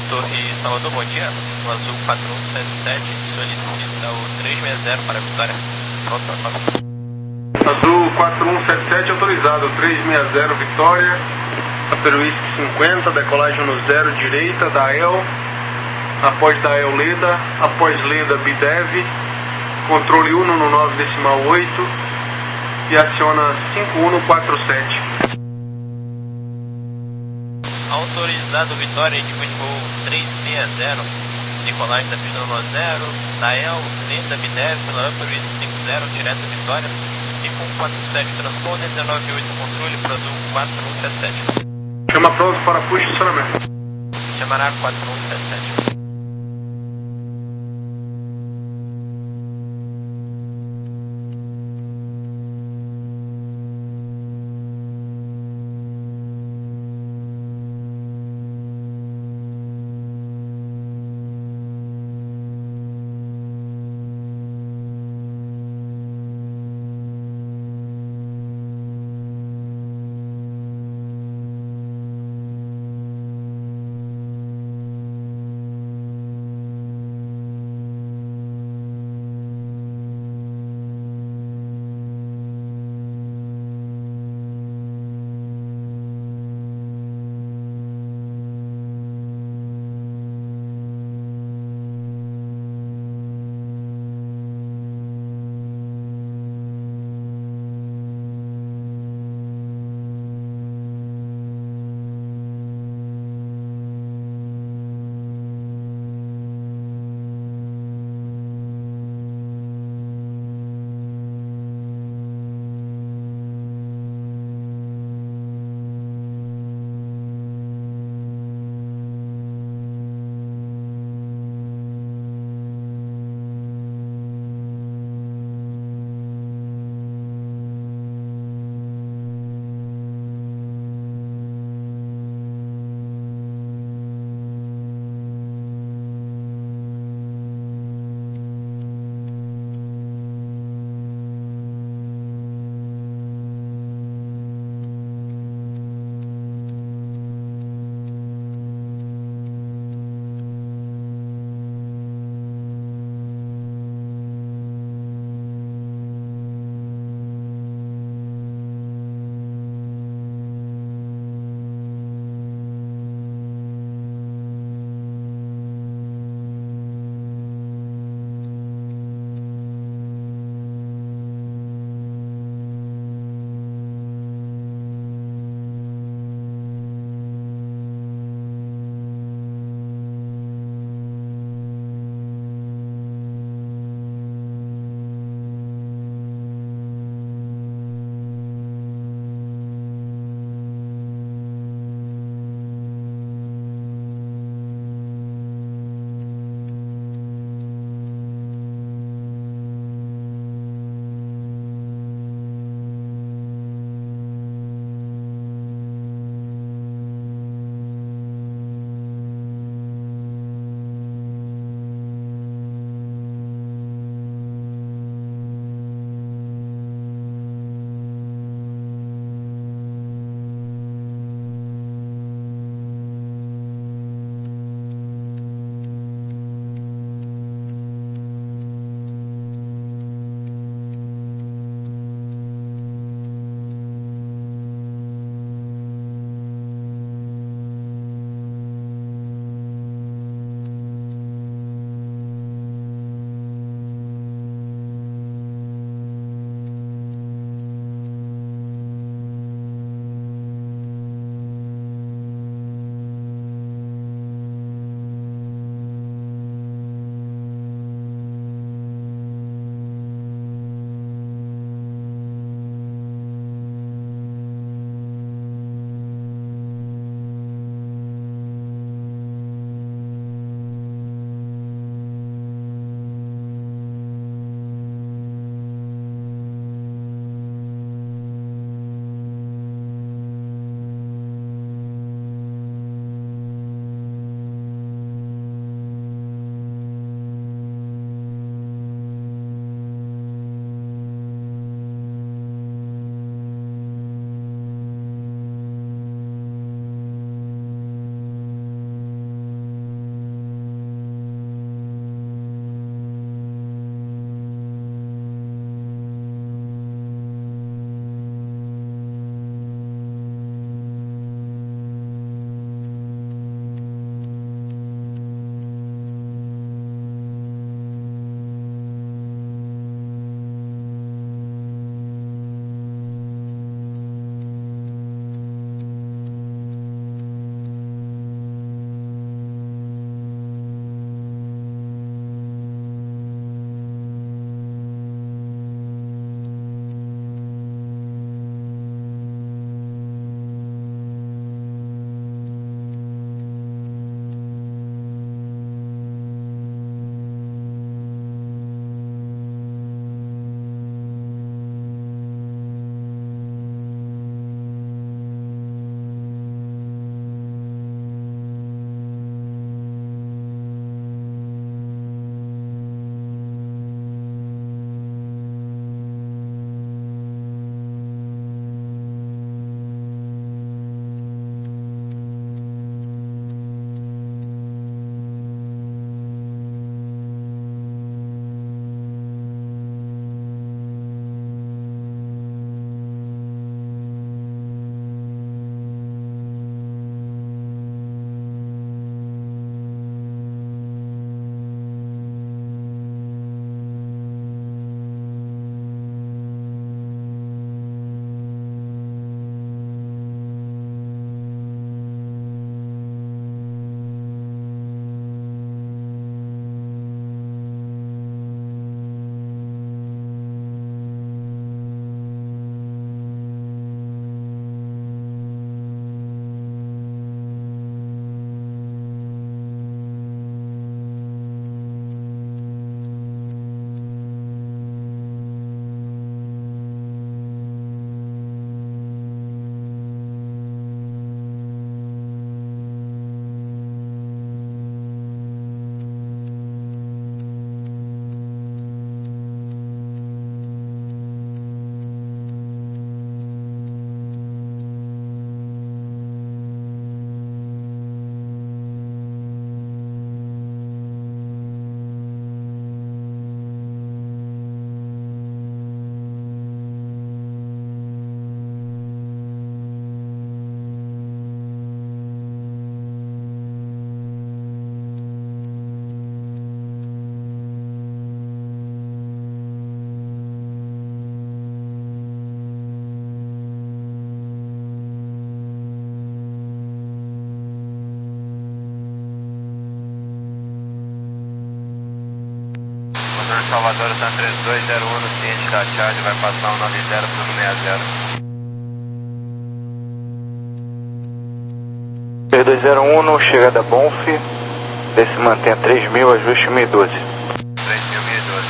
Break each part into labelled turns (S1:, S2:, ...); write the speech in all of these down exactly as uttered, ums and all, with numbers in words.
S1: Torre Salvador, bom dia. O azul quatro um sete sete solicita o três seis zero para a Vitória. Pronto, pronto.
S2: Azul quatro um sete sete autorizado, três seis zero Vitória. Aperuísque cinquenta, decolagem no zero direita da E L. Após da E L Leda, após Leda Bidev. Controle um no nove decimal oito. E aciona cinco um quatro sete.
S1: Autorizado Vitória, ritmo de voo três seis zero, decolagem da pista no zero, da E L, Leda Bidev, pela Aperuísque cinco zero, direto Vitória, cinco um quatro sete, transponder dezenove oito, controle para azul quatro um sete sete.
S2: Chama pronto para push e estacionamento.
S1: Chamará quatro um sete sete. Vitória no Salvador, está três dois zero um no ciente da charge, vai passar um nove zero para o sessenta.
S3: três dois zero um no chegada Bonf, desce mantém a três mil, ajuste mil e doze.
S1: três mil e doze.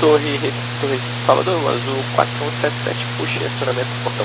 S1: Torre, Torre Salvador, azul quatro um sete sete, puxa, acionamento do portão.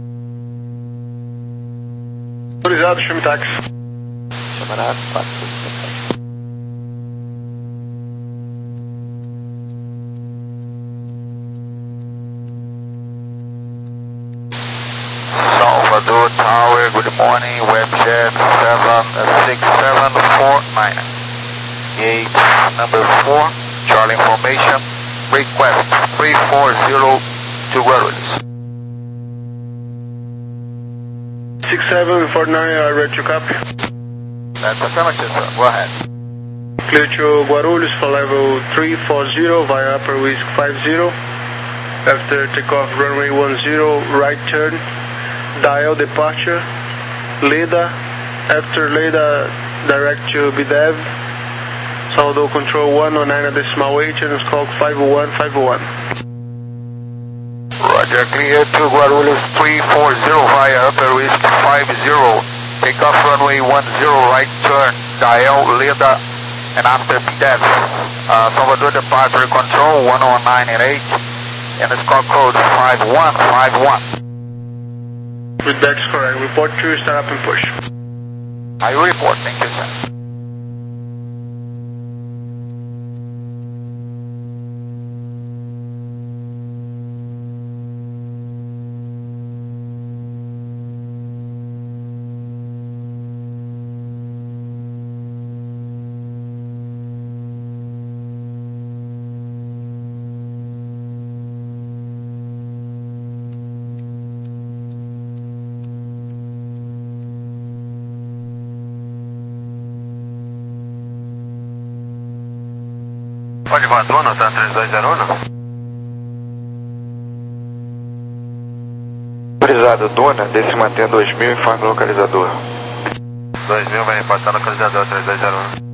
S2: Autorizado, chame táxi.
S1: Chamará quatro um sete sete.
S3: Salvador Tower, good morning, Webjet seven six seven four nine. Gate number four, Charlie information, request three four zero to Guarulhos.
S2: six seven four nine, are ready to copy.
S3: That's affirmative, sir. Go ahead.
S2: Clear to Guarulhos for level three four zero via upper whisk five zero. After takeoff runway one zero, right turn, dial departure, Leda. After Leda, direct to B D E V. Saldo control one oh nine decimal eight, and squawk five one five one.
S3: Roger, clear to Guarulhos three four zero via upper whisk five zero. Takeoff runway one zero, right turn, dial Leda, and after B D E V. Uh, Salvador departure control one oh nine and eight, and the squawk code five one five one.
S2: Feedback is correct. Report to start up and push.
S3: I report, thank you, sir.
S2: Pode voar Dona, tá? três dois zero um?
S3: Autorizado, Dona, desce mantém dois mil, informe localizador.
S2: dois mil vai reportar localizador três dois zero um.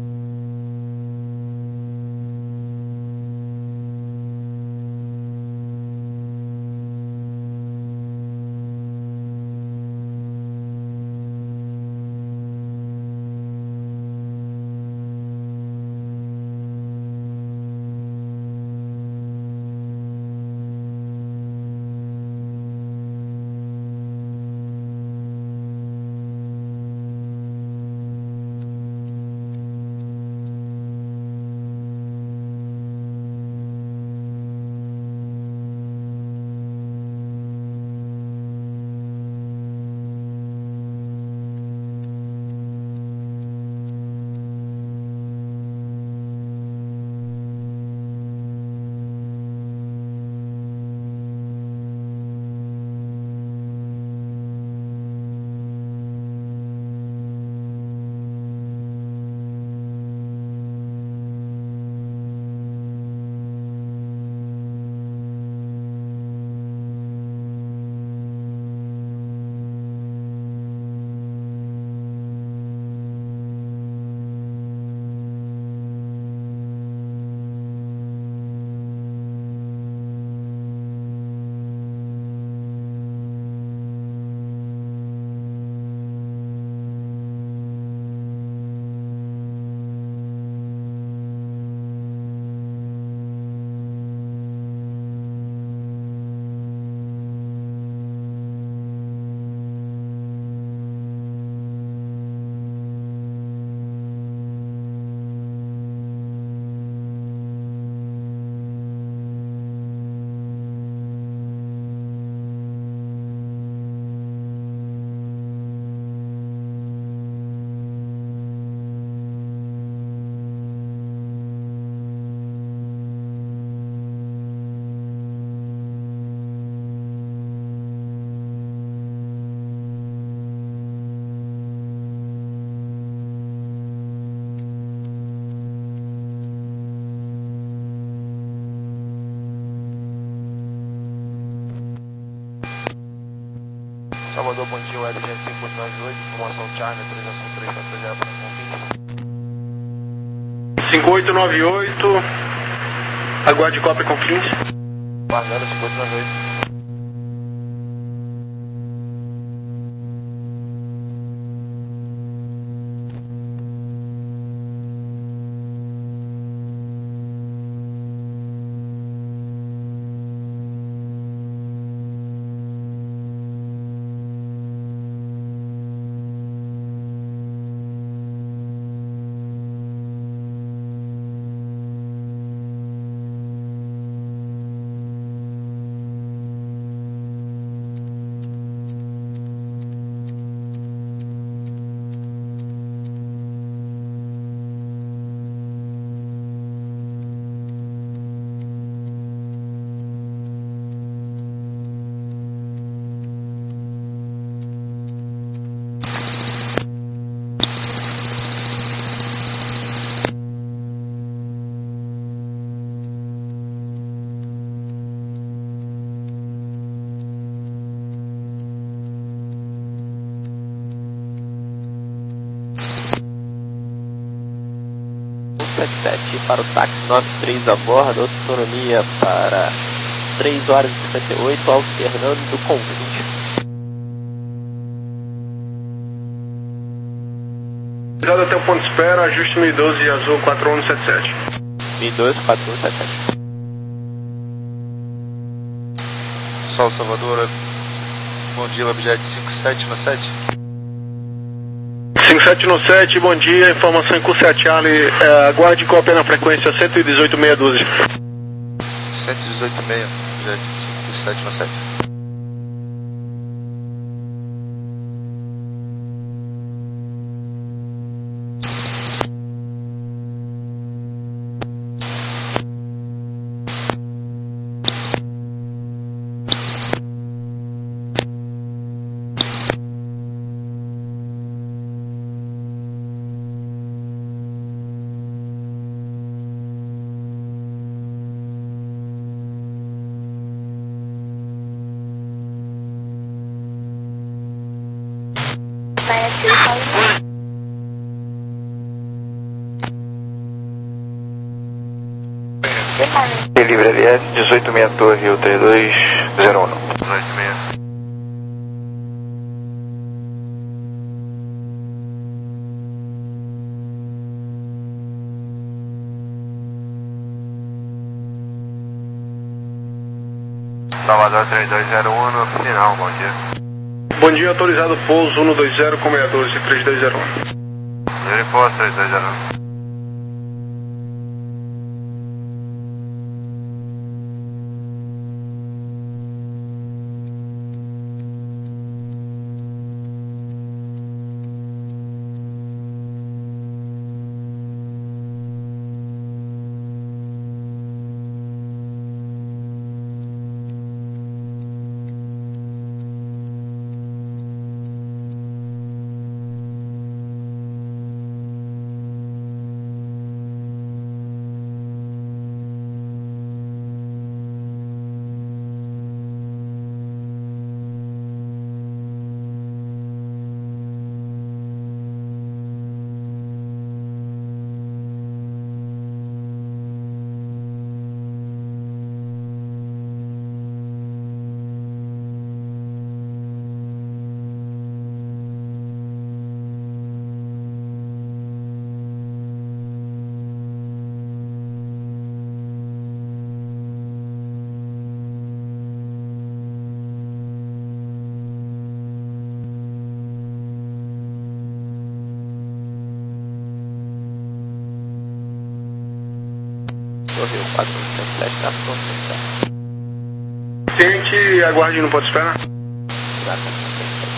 S3: Salvador, bom dia, Web G cinco oito nove oito, informação Charlie, autorização três quatro zero para confins.
S2: cinco oito nove oito, aguarde cópia confins.
S3: Guardando cinco oito nove oito.
S1: sete sete para o táxi nove três a bordo, autonomia para três horas e cinquenta e oito, alternando com vinte.
S2: Até o ponto de espera, ajuste mil e doze azul quatro um sete sete.
S1: mil e doze, quatro um sete sete.
S4: Sol Salvador, bom dia, Labjet cinco sete no sete.
S2: cinco sete no sete, bom dia, informação em curso sete Charlie, é, aguarde cópia na frequência cento e dezoito meia dúzia.
S4: cento e dezoito meia, Jet cinco sete no sete.
S3: Livraria dezoito meia Torre, Rio três dois zero um.
S4: dezoito meia. Salvador três dois zero um no final, bom dia.
S2: Bom dia, autorizado pouso cento e vinte com meia doze três dois zero um.
S4: Ele pouso três dois zero um.
S1: Correu quatro um sete sete, tá pronto.
S2: Tente, aguarde no ponto de espera.
S1: Exatamente.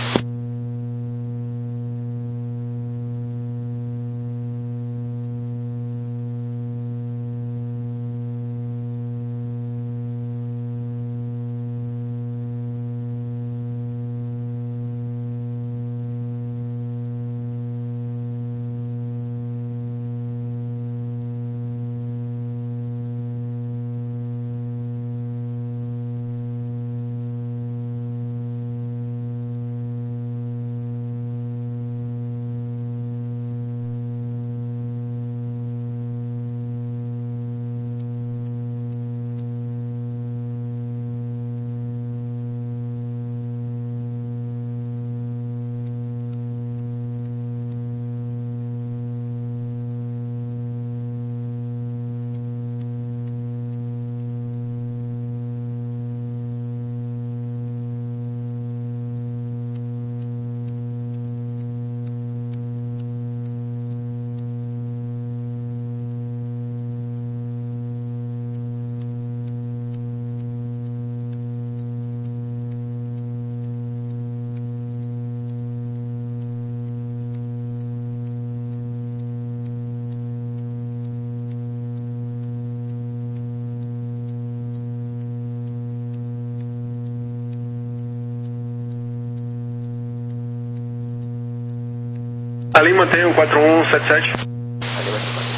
S2: Ali mantém o quatro um sete sete.
S1: Ali vai ser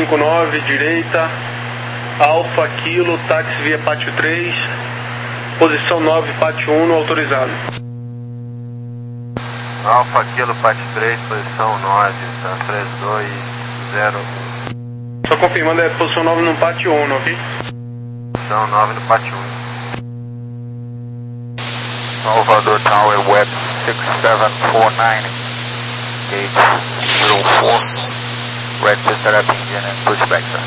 S2: cinco nove, direita, Alfa, Kilo, táxi via pátio três, posição nove, pátio um, autorizado.
S5: Alfa, Kilo, pátio três, posição nove, tá, três dois zero.
S2: Só confirmando, é posição nove no pátio um, ok?
S5: Posição nove no pátio um.
S3: Salvador Tower, web six seven four nine, gate zero four, ready to start up engine and pushback, sir.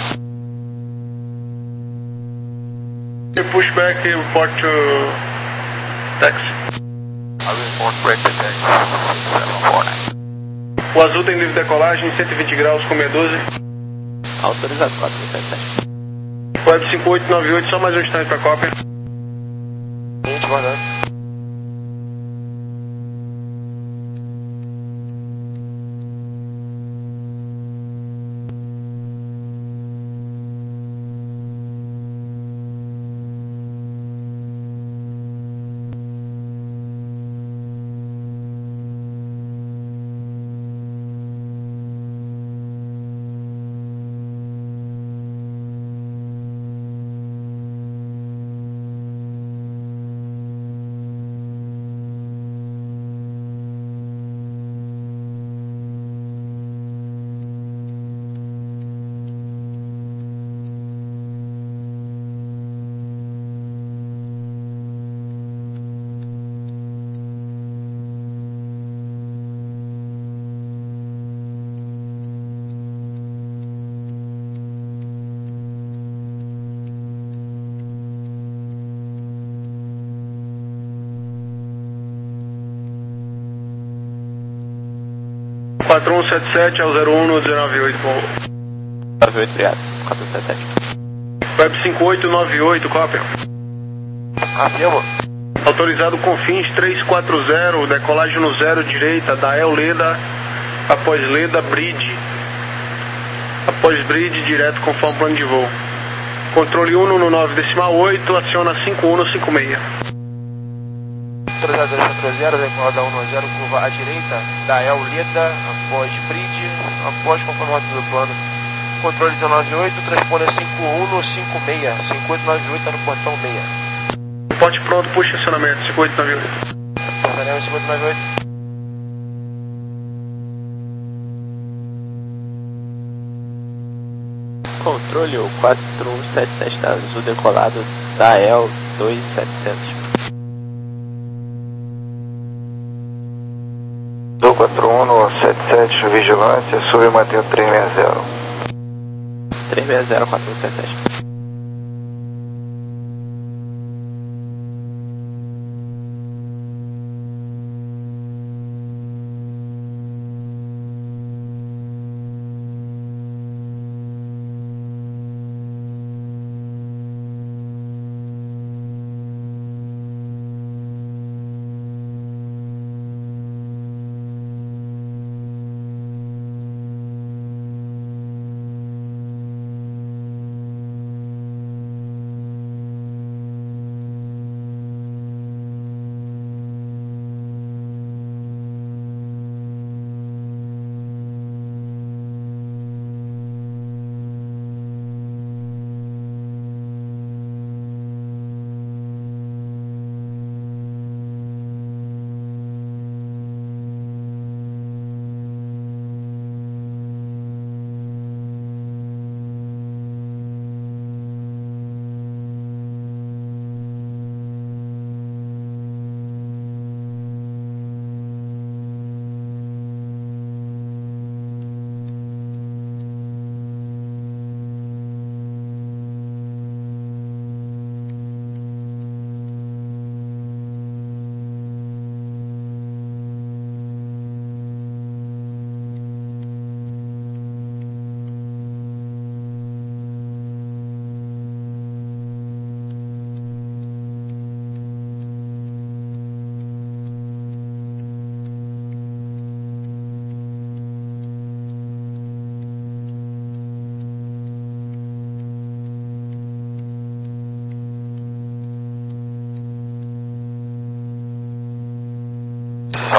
S2: Pushback, report to taxi.
S3: I report ready to taxi six seven four nine.
S2: O azul tem livre decolagem, cento e vinte graus com seiscentos e doze.
S1: Autorizado quatro sete sete.
S2: Web cinco oito nove oito, só mais um instante para cópia.
S5: Gente, guardando.
S2: quatro um sete sete ao zero um no dezenove oito, por favor.
S1: nove oito, obrigado. quatro um sete sete.
S2: Web cinco oito nove oito, cópia.
S5: Afirma.
S2: Autorizado Confins três quatro zero, decolagem no zero direita, da El Leda, após Leda, Bridge. Após Bridge, direto conforme plano de voo. Controle um no nove decimal oito, aciona cinco um no cinco seis.
S5: Autorizado dois quatro zero, decolada um no zero, curva à direita, da El Leda, após Bridge, após conforme rota do plano. Controle dezenove oito, transponder cinco um no cinco seis, cinco oito nove oito, tá no portão seis.
S2: Porte pronto, puxa acionamento, cinco oito nove oito.
S5: Portaremos cinco oito nove oito.
S1: Controle o quatro um sete sete da Azul decolado da E L dois mil e setecentos.
S3: Azul quatro um no sete sete, vigilância, sub e mantém três seis zero.
S1: três seis zero quatro um sete sete.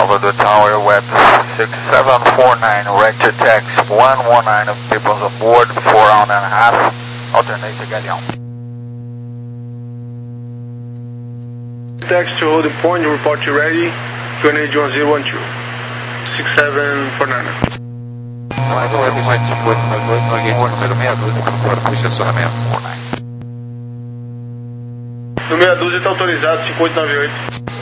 S3: Salvador Tower with six seven four nine, Rector Tax one one nine of people aboard, four round and a half, alternate Galeão.
S2: Taxi to holding point, report you ready, Q N A de one zero one two, six seven four nine.
S3: Mais um erro mais cinco oito nove oito, no gate número meia dúzia, para puxa acionamento, four nine.
S2: No meia dúzia está autorizado, cinco oito nove oito.